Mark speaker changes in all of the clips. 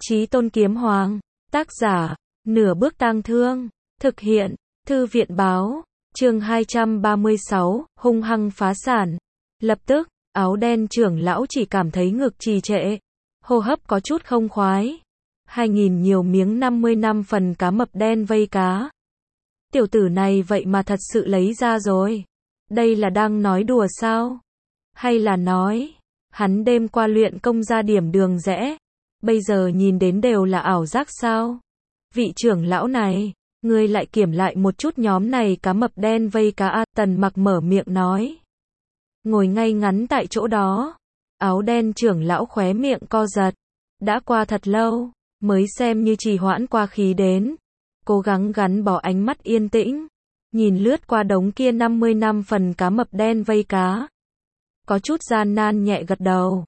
Speaker 1: Chí Tôn Kiếm Hoàng, tác giả, Nửa Bước Tang Thương, thực hiện, Thư viện báo, chương 236, hung hăng phá sản. Lập tức, áo đen trưởng lão chỉ cảm thấy ngực trì trệ, hô hấp có chút không khoái. 2000 nhiều miếng 50 năm phần cá mập đen vây cá. Tiểu tử này vậy mà thật sự lấy ra rồi. Đây là đang nói đùa sao? Hay là nói, hắn đêm qua luyện công ra điểm đường rẽ, bây giờ nhìn đến đều là ảo giác sao? Vị trưởng lão này, ngươi lại kiểm lại một chút nhóm này cá mập đen vây cá a. Tần Mặc mở miệng nói. Ngồi ngay ngắn tại chỗ đó, áo đen trưởng lão khóe miệng co giật. Đã qua thật lâu, mới xem như trì hoãn qua khí đến. Cố gắng gắn bó ánh mắt yên tĩnh, nhìn lướt qua đống kia 50 năm phần cá mập đen vây cá. Có chút gian nan nhẹ gật đầu.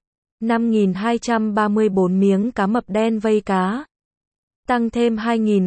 Speaker 1: 5234 miếng cá mập đen vây cá. Tăng thêm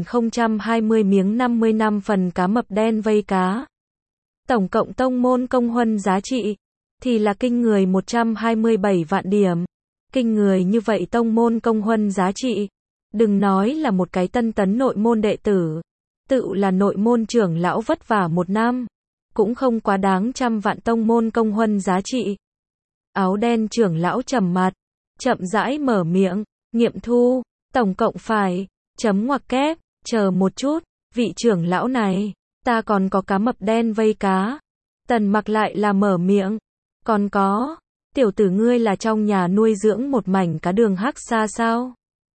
Speaker 1: 2020 miếng 50 năm phần cá mập đen vây cá. Tổng cộng tông môn công huân giá trị thì là kinh người 127 vạn điểm. Kinh người như vậy tông môn công huân giá trị. Đừng nói là một cái tân tấn nội môn đệ tử, tự là nội môn trưởng lão vất vả một năm, cũng không quá đáng 100 vạn tông môn công huân giá trị. Áo đen trưởng lão trầm mặt, chậm rãi mở miệng, nghiệm thu, tổng cộng phải, chấm ngoặc kép, chờ một chút, vị trưởng lão này, ta còn có cá mập đen vây cá. Tần Mặc lại là mở miệng, còn có, tiểu tử ngươi là trong nhà nuôi dưỡng một mảnh cá đường hắc xa sao?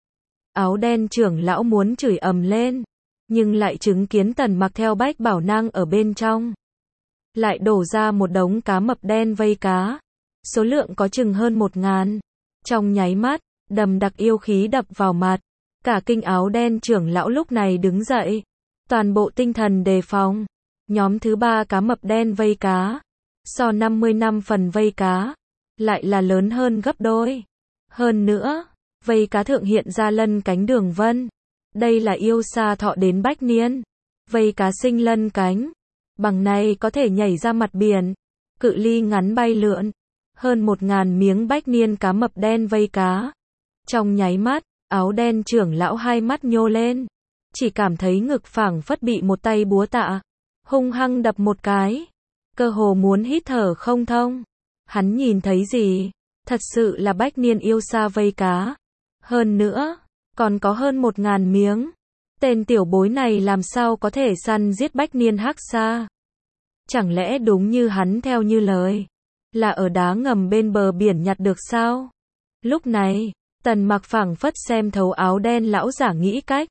Speaker 1: Áo đen trưởng lão muốn chửi ầm lên, nhưng lại chứng kiến Tần Mặc theo bách bảo nang ở bên trong. Lại đổ ra một đống cá mập đen vây cá. Số lượng có chừng hơn 1000. Trong nháy mắt, đầm đặc yêu khí đập vào mặt. Cả kinh áo đen trưởng lão lúc này đứng dậy. Toàn bộ tinh thần đề phòng. Nhóm thứ 3 cá mập đen vây cá. So 50 năm phần vây cá. Lại là lớn hơn gấp đôi. Hơn nữa, vây cá thượng hiện ra lân cánh đường vân. Đây là yêu xa thọ đến bách niên. Vây cá sinh lân cánh. Bằng này có thể nhảy ra mặt biển. Cự ly ngắn bay lượn. Hơn 1000 miếng bách niên cá mập đen vây cá. Trong nháy mắt, áo đen trưởng lão hai mắt nhô lên. Chỉ cảm thấy ngực phảng phất bị một tay búa tạ hung hăng đập một cái. Cơ hồ muốn hít thở không thông. Hắn nhìn thấy gì? Thật sự là bách niên yêu sa vây cá. Hơn nữa, còn có hơn 1000 miếng. Tên tiểu bối này làm sao có thể săn giết bách niên hắc sa? Chẳng lẽ đúng như hắn theo như lời, là ở đá ngầm bên bờ biển nhặt được sao? Lúc này, Tần Mặc phảng phất xem thấu áo đen lão giả nghĩ cách.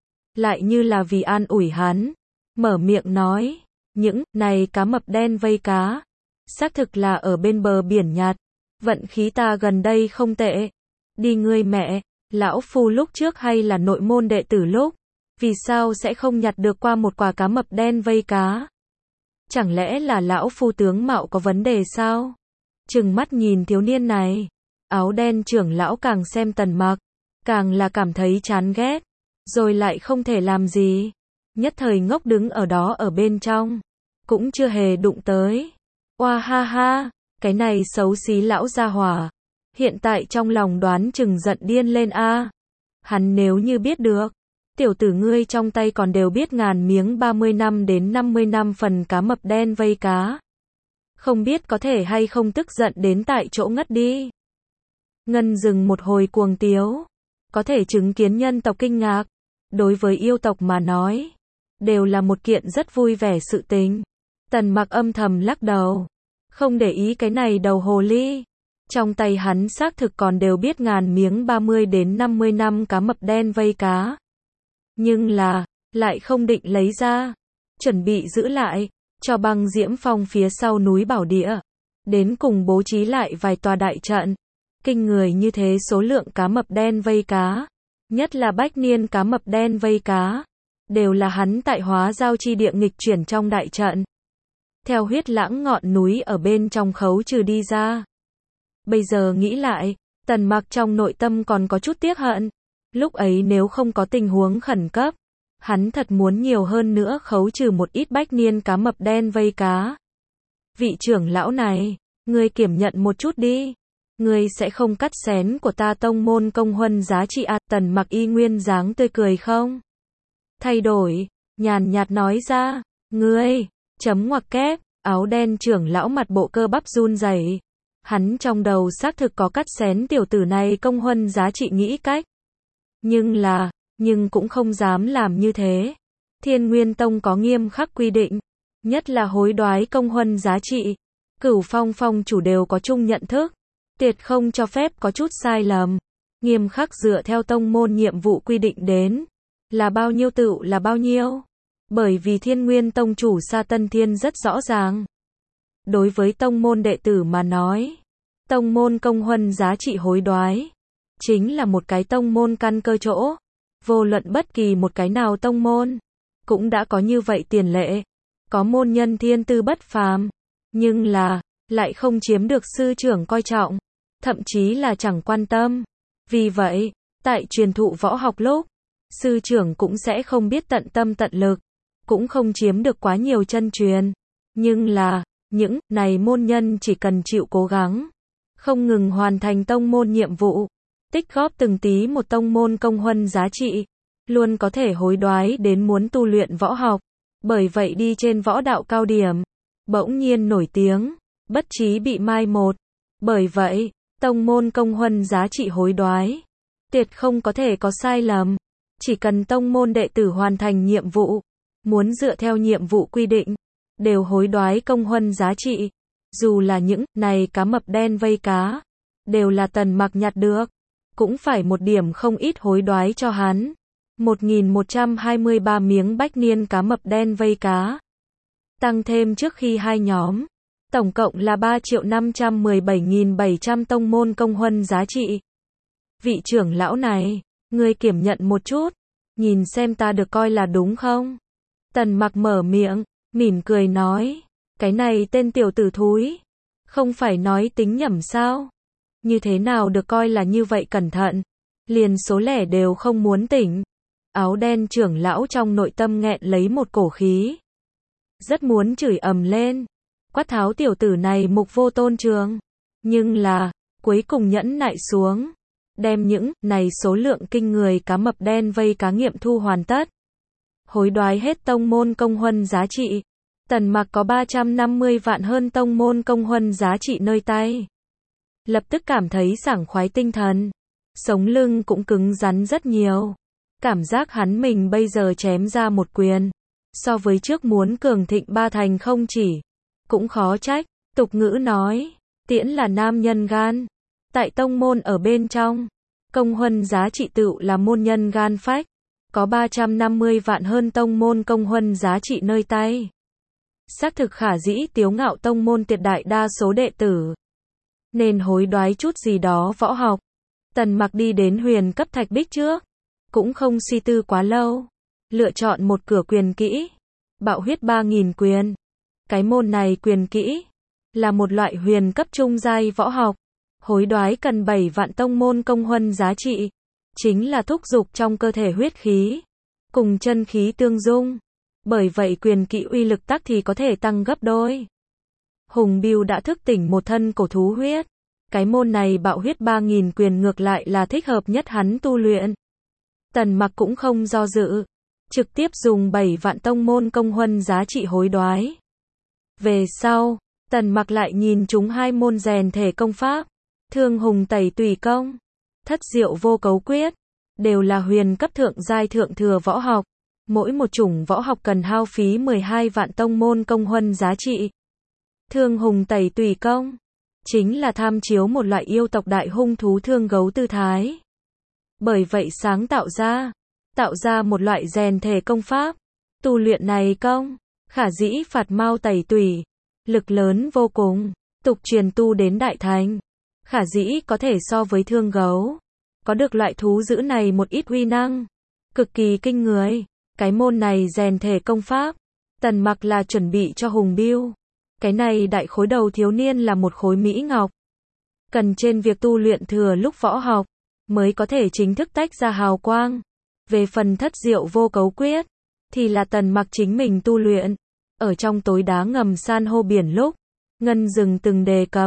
Speaker 1: Lại như là vì an ủi hắn, mở miệng nói, những này cá mập đen vây cá, xác thực là ở bên bờ biển nhặt. Vận khí ta gần đây không tệ. Đi ngươi mẹ, lão phu lúc trước hay là nội môn đệ tử lúc, vì sao sẽ không nhặt được qua một quả cá mập đen vây cá? Chẳng lẽ là lão phu tướng mạo có vấn đề sao? Trừng mắt nhìn thiếu niên này, áo đen trưởng lão càng xem Tần Mặc, càng là cảm thấy chán ghét, rồi lại không thể làm gì. Nhất thời ngốc đứng ở đó ở bên trong, cũng chưa hề đụng tới. Oa ha ha, cái này xấu xí lão gia hỏa, hiện tại trong lòng đoán chừng giận điên lên a. Hắn nếu như biết được, tiểu tử ngươi trong tay còn đều biết ngàn miếng 30 năm đến 50 năm phần cá mập đen vây cá. Không biết có thể hay không tức giận đến tại chỗ ngất đi. Ngân dừng một hồi cuồng tiếu. Có thể chứng kiến nhân tộc kinh ngạc. Đối với yêu tộc mà nói, đều là một kiện rất vui vẻ sự tình. Tần Mặc âm thầm lắc đầu. Không để ý cái này đầu hồ ly. Trong tay hắn xác thực còn đều biết ngàn miếng 30 đến 50 năm cá mập đen vây cá. Nhưng là, lại không định lấy ra. Chuẩn bị giữ lại, cho băng diễm phong phía sau núi bảo địa. Đến cùng bố trí lại vài tòa đại trận. Kinh người như thế số lượng cá mập đen vây cá. Nhất là bách niên cá mập đen vây cá. Đều là hắn tại hóa giao chi địa nghịch chuyển trong đại trận. Theo huyết lãng ngọn núi ở bên trong khấu trừ đi ra. Bây giờ nghĩ lại, Tần Mặc trong nội tâm còn có chút tiếc hận. Lúc ấy nếu không có tình huống khẩn cấp, hắn thật muốn nhiều hơn nữa khấu trừ một ít bách niên cá mập đen vây cá. Vị trưởng lão này, ngươi kiểm nhận một chút đi. Ngươi sẽ không cắt xén của ta tông môn công huân giá trị à? Tần Mặc y nguyên dáng tươi cười không thay đổi, nhàn nhạt nói ra, ngươi, chấm ngoặc kép, áo đen trưởng lão mặt bộ cơ bắp run rẩy. Hắn trong đầu xác thực có cắt xén tiểu tử này công huân giá trị nghĩ cách. Nhưng cũng không dám làm như thế. Thiên Nguyên Tông có nghiêm khắc quy định, nhất là hối đoái công huân giá trị. Cửu Phong phong chủ đều có chung nhận thức, tuyệt không cho phép có chút sai lầm. Nghiêm khắc dựa theo tông môn nhiệm vụ quy định đến, là bao nhiêu tựu là bao nhiêu. Bởi vì Thiên Nguyên Tông chủ Sa Tân Thiên rất rõ ràng. Đối với tông môn đệ tử mà nói, tông môn công huân giá trị hối đoái chính là một cái tông môn căn cơ chỗ. Vô luận bất kỳ một cái nào tông môn cũng đã có như vậy tiền lệ. Có môn nhân thiên tư bất phàm, nhưng lại không chiếm được sư trưởng coi trọng, thậm chí là chẳng quan tâm. Vì vậy, tại truyền thụ võ học lúc, sư trưởng cũng sẽ không biết tận tâm tận lực, cũng không chiếm được quá nhiều chân truyền. Nhưng những này môn nhân chỉ cần chịu cố gắng, không ngừng hoàn thành tông môn nhiệm vụ, tích góp từng tí một tông môn công huân giá trị, luôn có thể hối đoái đến muốn tu luyện võ học. Bởi vậy đi trên võ đạo cao điểm, bỗng nhiên nổi tiếng, bất trí bị mai một. Bởi vậy, tông môn công huân giá trị hối đoái tuyệt không có thể có sai lầm. Chỉ cần tông môn đệ tử hoàn thành nhiệm vụ, muốn dựa theo nhiệm vụ quy định, đều hối đoái công huân giá trị. Dù là những này cá mập đen vây cá, đều là Tần Mặc nhặt được, cũng phải một điểm không ít hối đoái cho hắn. 1123 miếng bách niên cá mập đen vây cá. Tăng thêm trước khi hai nhóm, tổng cộng là 3.517.700 tông môn công huân giá trị. Vị trưởng lão này, ngươi kiểm nhận một chút, nhìn xem ta được coi là đúng không? Tần Mặc mở miệng, mỉm cười nói, cái này tên tiểu tử thúi, không phải nói tính nhẩm sao? Như thế nào được coi là như vậy cẩn thận, liền số lẻ đều không muốn tỉnh. Áo đen trưởng lão trong nội tâm nghẹn lấy một cổ khí, rất muốn chửi ầm lên, quát tháo tiểu tử này mục vô tôn trường. Nhưng cuối cùng nhẫn nại xuống, đem những này số lượng kinh người cá mập đen vây cá nghiệm thu hoàn tất. Hối đoái hết tông môn công huân giá trị. Tần Mặc có 350 vạn hơn tông môn công huân giá trị nơi tay. Lập tức cảm thấy sảng khoái tinh thần, sống lưng cũng cứng rắn rất nhiều. Cảm giác hắn mình bây giờ chém ra một quyền, so với trước muốn cường thịnh ba thành không chỉ. Cũng khó trách, tục ngữ nói, tiễn là nam nhân gan. Tại tông môn ở bên trong, công huân giá trị tựu là môn nhân gan phách. Có 350 vạn hơn tông môn công huân giá trị nơi tay. Xác thực khả dĩ tiếu ngạo tông môn tuyệt đại đa số đệ tử. Nên hối đoái chút gì đó võ học. Tần Mặc đi đến huyền cấp thạch bích trước, cũng không suy tư quá lâu, lựa chọn một cửa quyền kỹ, bạo huyết 3000 quyền. Cái môn này quyền kỹ là một loại huyền cấp trung giai võ học, hối đoái cần 7 vạn tông môn công huân giá trị, chính là thúc dục trong cơ thể huyết khí cùng chân khí tương dung. Bởi vậy quyền kỹ uy lực tắc thì có thể tăng gấp đôi. Hùng Bưu đã thức tỉnh một thân cổ thú huyết, cái môn này bạo huyết 3000 quyền ngược lại là thích hợp nhất hắn tu luyện. Tần Mặc cũng không do dự, trực tiếp dùng 7 vạn tông môn công huân giá trị hối đoái. Về sau, Tần Mặc lại nhìn chúng hai môn rèn thể công pháp, Thương Hùng Tẩy Tùy Công, Thất Diệu Vô Cấu Quyết, đều là huyền cấp thượng giai thượng thừa võ học. Mỗi một chủng võ học cần hao phí 12 vạn tông môn công huân giá trị. Thương Hùng Tẩy Tùy Công chính là tham chiếu một loại yêu tộc đại hung thú thương gấu tư thái. Bởi vậy sáng tạo ra một loại rèn thể công pháp. Tu luyện này công, khả dĩ phạt mau tẩy tùy, lực lớn vô cùng, tục truyền tu đến đại thành. Khả dĩ có thể so với thương gấu, có được loại thú dữ này một ít uy năng, cực kỳ kinh người. Cái môn này rèn thể công pháp, Tần Mặc là chuẩn bị cho Hùng Bưu. Cái này đại khối đầu thiếu niên là một khối mỹ ngọc. Cần trên việc tu luyện thừa lúc võ học, mới có thể chính thức tách ra hào quang. Về phần Thất Diệu Vô Cấu Quyết, thì là Tần Mặc chính mình tu luyện. Ở trong tối đá ngầm san hô biển lúc, Ngân Dừng từng đề cập,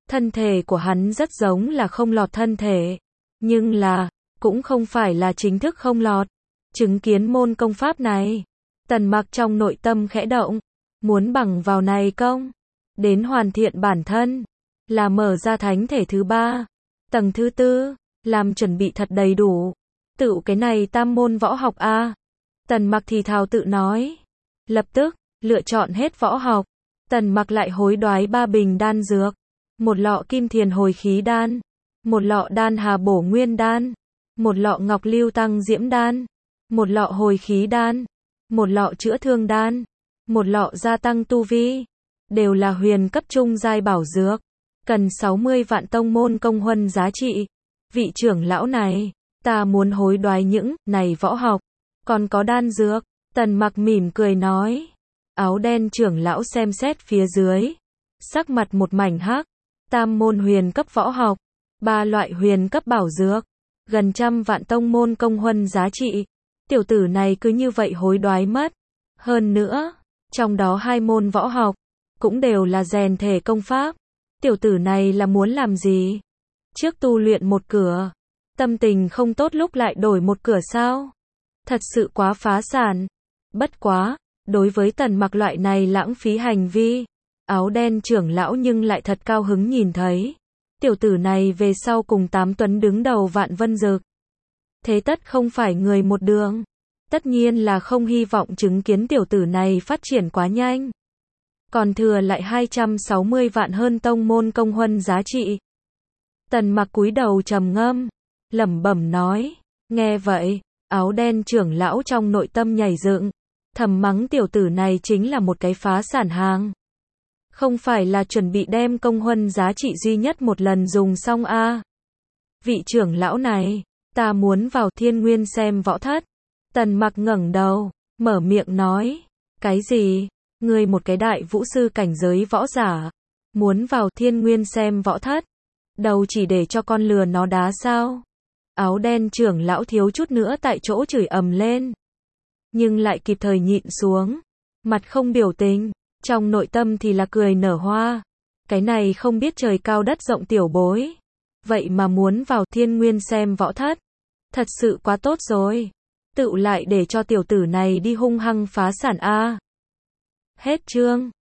Speaker 1: Thân thể của hắn rất giống là không lọt thân thể, nhưng là, cũng không phải là chính thức không lọt. Chứng kiến môn công pháp này, Tần Mặc trong nội tâm khẽ động, muốn bằng vào này công, đến hoàn thiện bản thân, là mở ra thánh thể thứ 3, tầng thứ 4, làm chuẩn bị thật đầy đủ. Tự cái này tam môn võ học a. Tần Mặc thì thào tự nói. Lập tức, lựa chọn hết võ học. Tần Mặc lại hối đoái 3 bình đan dược. Một lọ kim thiền hồi khí đan. Một lọ đan hà bổ nguyên đan. Một lọ ngọc lưu tăng diễm đan. Một lọ hồi khí đan. Một lọ chữa thương đan. Một lọ gia tăng tu vi. Đều là huyền cấp trung giai bảo dược. Cần 60 vạn tông môn công huân giá trị. Vị trưởng lão này, ta muốn hối đoái những này võ học. Còn có đan dược. Tần Mặc mỉm cười nói. Áo đen trưởng lão xem xét phía dưới. Sắc mặt một mảnh hắc. Tam môn huyền cấp võ học. 3 loại huyền cấp bảo dược. Gần 100 vạn tông môn công huân giá trị. Tiểu tử này cứ như vậy hối đoái mất. Hơn nữa, trong đó 2 môn võ học, cũng đều là rèn thể công pháp. Tiểu tử này là muốn làm gì? Trước tu luyện một cửa. Tâm tình không tốt lúc lại đổi một cửa sao? Thật sự quá phá sản. Bất quá, đối với Tần Mặc loại này lãng phí hành vi, áo đen trưởng lão nhưng lại thật cao hứng nhìn thấy. Tiểu tử này về sau cùng 8 tuấn đứng đầu Vạn Vân Dực. Thế tất không phải người một đường. Tất nhiên là không hy vọng chứng kiến tiểu tử này phát triển quá nhanh. Còn thừa lại 260 vạn hơn tông môn công huân giá trị. Tần Mặc cúi đầu trầm ngâm, lẩm bẩm nói. Nghe vậy, áo đen trưởng lão trong nội tâm nhảy dựng, thầm mắng tiểu tử này chính là một cái phá sản hàng. Không phải là chuẩn bị đem công huân giá trị duy nhất một lần dùng xong a. Vị trưởng lão này, ta muốn vào Thiên Nguyên xem võ thất. Tần Mặc ngẩng đầu, mở miệng nói. Cái gì? Ngươi một cái đại vũ sư cảnh giới võ giả, muốn vào Thiên Nguyên xem võ thất? Đầu chỉ để cho con lừa nó đá sao? Áo đen trưởng lão thiếu chút nữa tại chỗ chửi ầm lên. Nhưng lại kịp thời nhịn xuống. Mặt không biểu tình, trong nội tâm thì là cười nở hoa. Cái này không biết trời cao đất rộng tiểu bối. Vậy mà muốn vào Thiên Nguyên xem võ thất. Thật sự quá tốt rồi. Tự lại để cho tiểu tử này đi hung hăng phá sản a. Hết chương.